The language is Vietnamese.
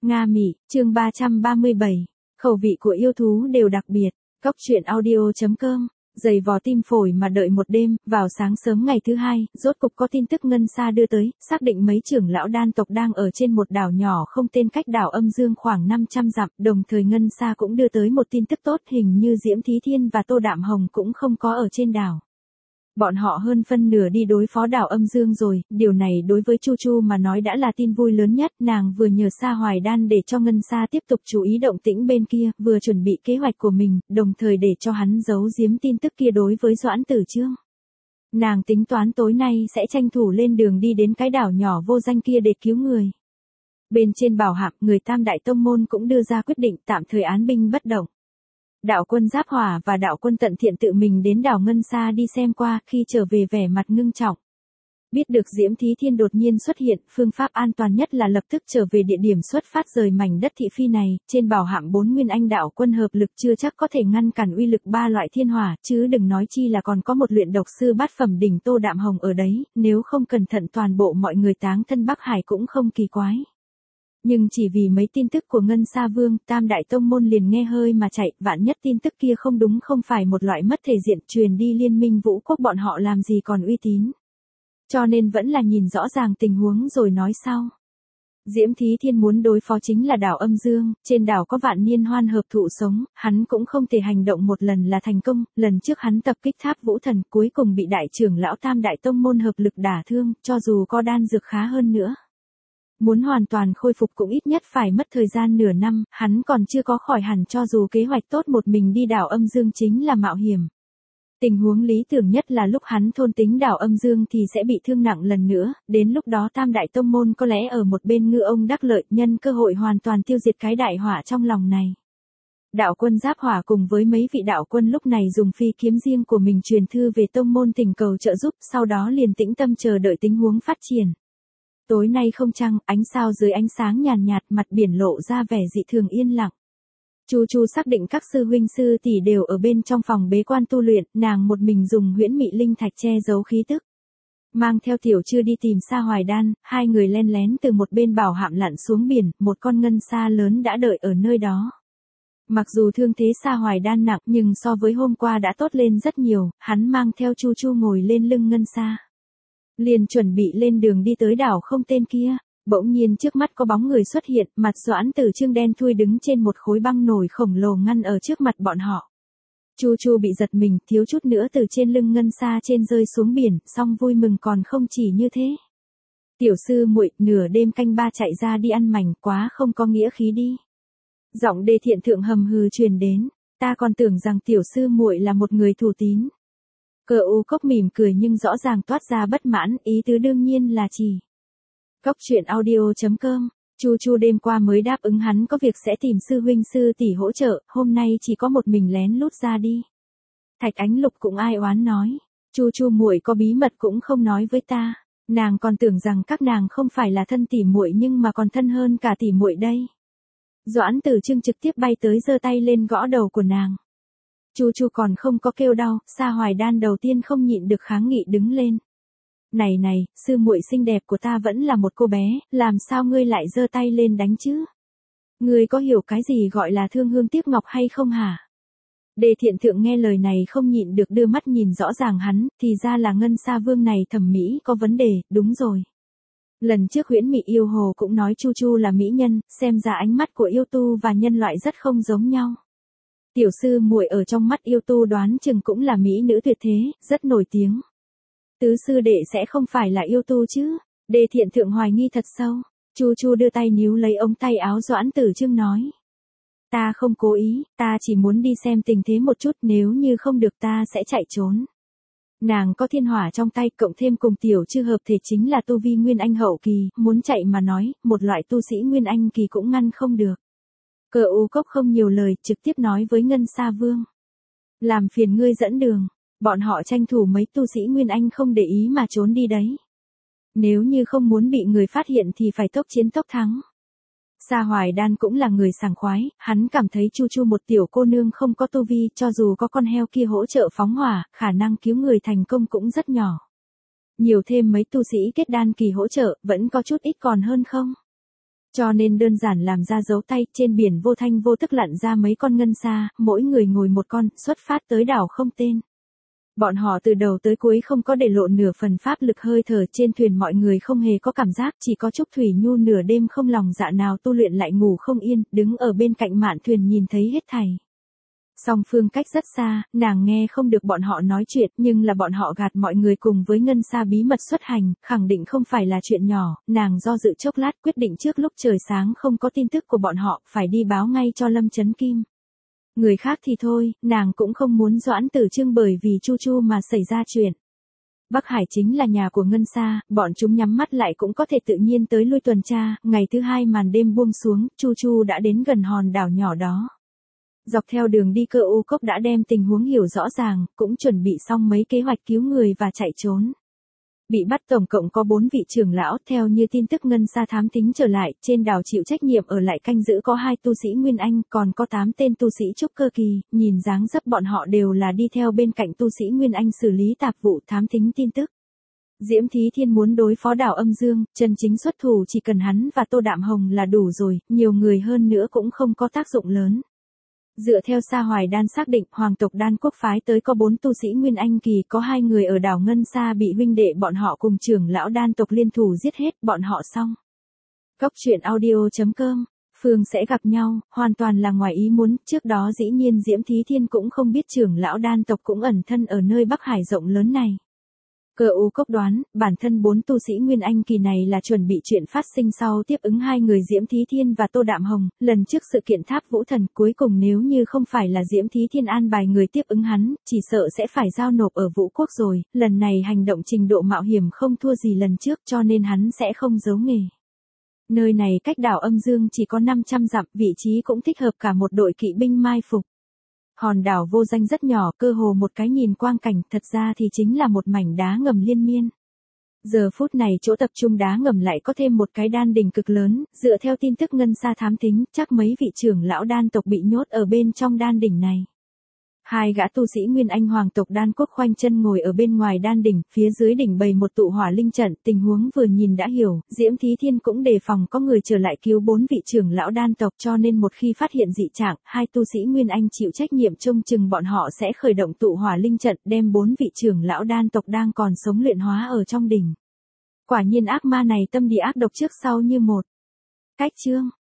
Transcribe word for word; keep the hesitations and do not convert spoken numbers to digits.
Nga Mị, chương ba trăm ba mươi bảy. Khẩu vị của yêu thú đều đặc biệt. Cóc truyện audio chấm com. Dày vò tim phổi mà đợi một đêm, vào sáng sớm ngày thứ hai, rốt cục có tin tức ngân xa đưa tới, xác định mấy trưởng lão đan tộc đang ở trên một đảo nhỏ không tên cách đảo Âm Dương khoảng năm trăm dặm, đồng thời ngân xa cũng đưa tới một tin tức tốt, hình như Diễm Thí Thiên và Tô Đạm Hồng cũng không có ở trên đảo. Bọn họ hơn phân nửa đi đối phó đảo Âm Dương rồi, điều này đối với Chu Chu mà nói đã là tin vui lớn nhất, nàng vừa nhờ Sa Hoài Đan để cho Ngân Sa tiếp tục chú ý động tĩnh bên kia, vừa chuẩn bị kế hoạch của mình, đồng thời để cho hắn giấu giếm tin tức kia đối với Doãn Tử Chương. Nàng tính toán tối nay sẽ tranh thủ lên đường đi đến cái đảo nhỏ vô danh kia để cứu người. Bên trên bảo hạp, người Tam Đại Tông Môn cũng đưa ra quyết định tạm thời án binh bất động. Đạo quân Giáp Hỏa và đạo quân Tận Thiện tự mình đến đảo Ngân Sa đi xem qua, khi trở về vẻ mặt ngưng trọng. Biết được Diễm Thí Thiên đột nhiên xuất hiện, phương pháp an toàn nhất là lập tức trở về địa điểm xuất phát rời mảnh đất thị phi này, trên bảo hạm bốn nguyên anh đạo quân hợp lực chưa chắc có thể ngăn cản uy lực ba loại thiên hỏa, chứ đừng nói chi là còn có một luyện độc sư bát phẩm đỉnh Tô Đạm Hồng ở đấy, nếu không cẩn thận toàn bộ mọi người táng thân Bắc Hải cũng không kỳ quái. Nhưng chỉ vì mấy tin tức của Ngân Sa Vương, Tam Đại Tông Môn liền nghe hơi mà chạy, vạn nhất tin tức kia không đúng không phải một loại mất thể diện, truyền đi Liên minh Vũ Quốc bọn họ làm gì còn uy tín. Cho nên vẫn là nhìn rõ ràng tình huống rồi nói sau. Diễm Thí Thiên muốn đối phó chính là đảo Âm Dương, trên đảo có vạn niên hoan hợp thụ sống, hắn cũng không thể hành động một lần là thành công, lần trước hắn tập kích Tháp Vũ Thần cuối cùng bị đại trưởng lão Tam Đại Tông Môn hợp lực đả thương, cho dù có đan dược khá hơn nữa. Muốn hoàn toàn khôi phục cũng ít nhất phải mất thời gian nửa năm, hắn còn chưa có khỏi hẳn cho dù kế hoạch tốt một mình đi đảo Âm Dương chính là mạo hiểm. Tình huống lý tưởng nhất là lúc hắn thôn tính đảo Âm Dương thì sẽ bị thương nặng lần nữa, đến lúc đó Tam Đại Tông Môn có lẽ ở một bên ngư ông đắc lợi, nhân cơ hội hoàn toàn tiêu diệt cái đại hỏa trong lòng này. Đạo quân Giáp Hỏa cùng với mấy vị đạo quân lúc này dùng phi kiếm riêng của mình truyền thư về tông môn thỉnh cầu trợ giúp, sau đó liền tĩnh tâm chờ đợi tình huống phát triển. Tối nay không trăng, ánh sao dưới ánh sáng nhàn nhạt, mặt biển lộ ra vẻ dị thường yên lặng. Chu Chu xác định các sư huynh sư tỷ đều ở bên trong phòng bế quan tu luyện, nàng một mình dùng huyễn mị linh thạch che giấu khí tức. Mang theo Tiểu Trư đi tìm Sa Hoài Đan, hai người len lén từ một bên bảo hạm lặn xuống biển, một con ngân sa lớn đã đợi ở nơi đó. Mặc dù thương thế Sa Hoài Đan nặng nhưng so với hôm qua đã tốt lên rất nhiều, hắn mang theo Chu Chu ngồi lên lưng ngân sa. Liền chuẩn bị lên đường đi tới đảo không tên kia, bỗng nhiên trước mắt có bóng người xuất hiện, mặt Doãn Tử Chương đen thui đứng trên một khối băng nổi khổng lồ ngăn ở trước mặt bọn họ. Chu Chu bị giật mình, thiếu chút nữa từ trên lưng ngân sa trên rơi xuống biển, song vui mừng còn không chỉ như thế. Tiểu sư muội, nửa đêm canh ba chạy ra đi ăn mảnh, quá không có nghĩa khí đi. Giọng Đề Thiện Thượng hầm hừ truyền đến, ta còn tưởng rằng tiểu sư muội là một người thủ tín. Cờ U Cốc mỉm cười nhưng rõ ràng toát ra bất mãn, ý tứ đương nhiên là chỉ. Cóc truyện audio chấm com. Chu Chu đêm qua mới đáp ứng hắn có việc sẽ tìm sư huynh sư tỷ hỗ trợ, hôm nay chỉ có một mình lén lút ra đi. Thạch Ánh Lục cũng ai oán nói, Chu Chu muội có bí mật cũng không nói với ta, nàng còn tưởng rằng các nàng không phải là thân tỉ muội nhưng mà còn thân hơn cả tỉ muội đây. Doãn Tử Chương trực tiếp bay tới giơ tay lên gõ đầu của nàng. Chu Chu còn không có kêu đau, Sa Hoài Đan đầu tiên không nhịn được kháng nghị đứng lên. Này này, sư muội xinh đẹp của ta vẫn là một cô bé, làm sao ngươi lại giơ tay lên đánh chứ? Ngươi có hiểu cái gì gọi là thương hương tiếc ngọc hay không hả? Đề Thiện Thượng nghe lời này không nhịn được đưa mắt nhìn rõ ràng hắn, thì ra là Ngân Sa Vương này thẩm mỹ có vấn đề, đúng rồi. Lần trước huyễn mị yêu hồ cũng nói Chu Chu là mỹ nhân, xem ra ánh mắt của yêu tu và nhân loại rất không giống nhau. Tiểu sư muội ở trong mắt yêu tu đoán chừng cũng là mỹ nữ tuyệt thế, rất nổi tiếng. Tứ sư đệ sẽ không phải là yêu tu chứ? Đề Thiện Thượng hoài nghi thật sâu. Chu Chu đưa tay níu lấy ống tay áo Doãn Tử Chương nói. Ta không cố ý, ta chỉ muốn đi xem tình thế một chút, nếu như không được ta sẽ chạy trốn. Nàng có thiên hỏa trong tay cộng thêm cùng Tiểu Trư hợp thể chính là tu vi Nguyên Anh hậu kỳ, muốn chạy mà nói, một loại tu sĩ Nguyên Anh kỳ cũng ngăn không được. Cờ U Cốc không nhiều lời, trực tiếp nói với Ngân Sa Vương. Làm phiền ngươi dẫn đường, bọn họ tranh thủ mấy tu sĩ Nguyên Anh không để ý mà trốn đi đấy. Nếu như không muốn bị người phát hiện thì phải tốc chiến tốc thắng. Sa Hoài Đan cũng là người sảng khoái, hắn cảm thấy Chu Chu một tiểu cô nương không có tu vi, cho dù có con heo kia hỗ trợ phóng hỏa, khả năng cứu người thành công cũng rất nhỏ. Nhiều thêm mấy tu sĩ kết đan kỳ hỗ trợ, vẫn có chút ít còn hơn không? Cho nên đơn giản làm ra dấu tay, trên biển vô thanh vô tức lặn ra mấy con ngân sa, mỗi người ngồi một con, xuất phát tới đảo không tên. Bọn họ từ đầu tới cuối không có để lộ nửa phần pháp lực hơi thở, trên thuyền mọi người không hề có cảm giác, chỉ có Trúc Thủy Nhu nửa đêm không lòng dạ nào tu luyện lại ngủ không yên, đứng ở bên cạnh mạn thuyền nhìn thấy hết thảy. Song phương cách rất xa, nàng nghe không được bọn họ nói chuyện, nhưng là bọn họ gạt mọi người cùng với ngân sa bí mật xuất hành, khẳng định không phải là chuyện nhỏ, nàng do dự chốc lát quyết định trước lúc trời sáng không có tin tức của bọn họ, phải đi báo ngay cho Lâm Chấn Kim. Người khác thì thôi, nàng cũng không muốn Doãn Tử Trương bởi vì Chu Chu mà xảy ra chuyện. Bắc Hải chính là nhà của Ngân Sa, bọn chúng nhắm mắt lại cũng có thể tự nhiên tới lui tuần tra, ngày thứ hai màn đêm buông xuống, Chu Chu đã đến gần hòn đảo nhỏ đó. Dọc theo đường đi Cơ U Cốc đã đem tình huống hiểu rõ ràng, cũng chuẩn bị xong mấy kế hoạch cứu người và chạy trốn. Bị bắt tổng cộng có bốn vị trưởng lão, theo như tin tức Ngân Sa thám tính trở lại, trên đảo chịu trách nhiệm ở lại canh giữ có hai tu sĩ Nguyên Anh, còn có tám tên tu sĩ trúc cơ kỳ, nhìn dáng dấp bọn họ đều là đi theo bên cạnh tu sĩ Nguyên Anh xử lý tạp vụ thám tính tin tức. Diễm Thí Thiên muốn đối phó đảo Âm Dương, chân chính xuất thủ chỉ cần hắn và Tô Đạm Hồng là đủ rồi, nhiều người hơn nữa cũng không có tác dụng lớn. Dựa theo Sa Hoài Đan xác định, hoàng tộc Đan quốc phái tới có bốn tu sĩ Nguyên Anh kỳ, có hai người ở đảo Ngân Sa bị huynh đệ bọn họ cùng trưởng lão Đan tộc liên thủ giết hết, bọn họ xong. Góc truyện audio chấm com, Phương sẽ gặp nhau, hoàn toàn là ngoài ý muốn, trước đó dĩ nhiên Diễm Thí Thiên cũng không biết trưởng lão Đan tộc cũng ẩn thân ở nơi Bắc Hải rộng lớn này. Cơ U Cốc đoán, bản thân bốn tu sĩ Nguyên Anh kỳ này là chuẩn bị chuyện phát sinh sau tiếp ứng hai người Diễm Thí Thiên và Tô Đạm Hồng, lần trước sự kiện Tháp Vũ Thần, cuối cùng nếu như không phải là Diễm Thí Thiên an bài người tiếp ứng hắn, chỉ sợ sẽ phải giao nộp ở Vũ Quốc rồi, lần này hành động trình độ mạo hiểm không thua gì lần trước cho nên hắn sẽ không giấu nghề. Nơi này cách đảo Âm Dương chỉ có năm trăm dặm, vị trí cũng thích hợp cả một đội kỵ binh mai phục. Hòn đảo vô danh rất nhỏ, cơ hồ một cái nhìn quang cảnh, thật ra thì chính là một mảnh đá ngầm liên miên. Giờ phút này chỗ tập trung đá ngầm lại có thêm một cái đan đỉnh cực lớn, dựa theo tin tức Ngân Sa thám tính, chắc mấy vị trưởng lão đan tộc bị nhốt ở bên trong đan đỉnh này. Hai gã tu sĩ Nguyên Anh hoàng tộc Đan quốc khoanh chân ngồi ở bên ngoài đan đỉnh, phía dưới đỉnh bày một tụ hỏa linh trận, tình huống vừa nhìn đã hiểu, Diễm Thí Thiên cũng đề phòng có người trở lại cứu bốn vị trưởng lão đan tộc cho nên một khi phát hiện dị trạng, hai tu sĩ Nguyên Anh chịu trách nhiệm trông chừng bọn họ sẽ khởi động tụ hỏa linh trận đem bốn vị trưởng lão đan tộc đang còn sống luyện hóa ở trong đỉnh. Quả nhiên ác ma này tâm địa ác độc trước sau như một. Cách chương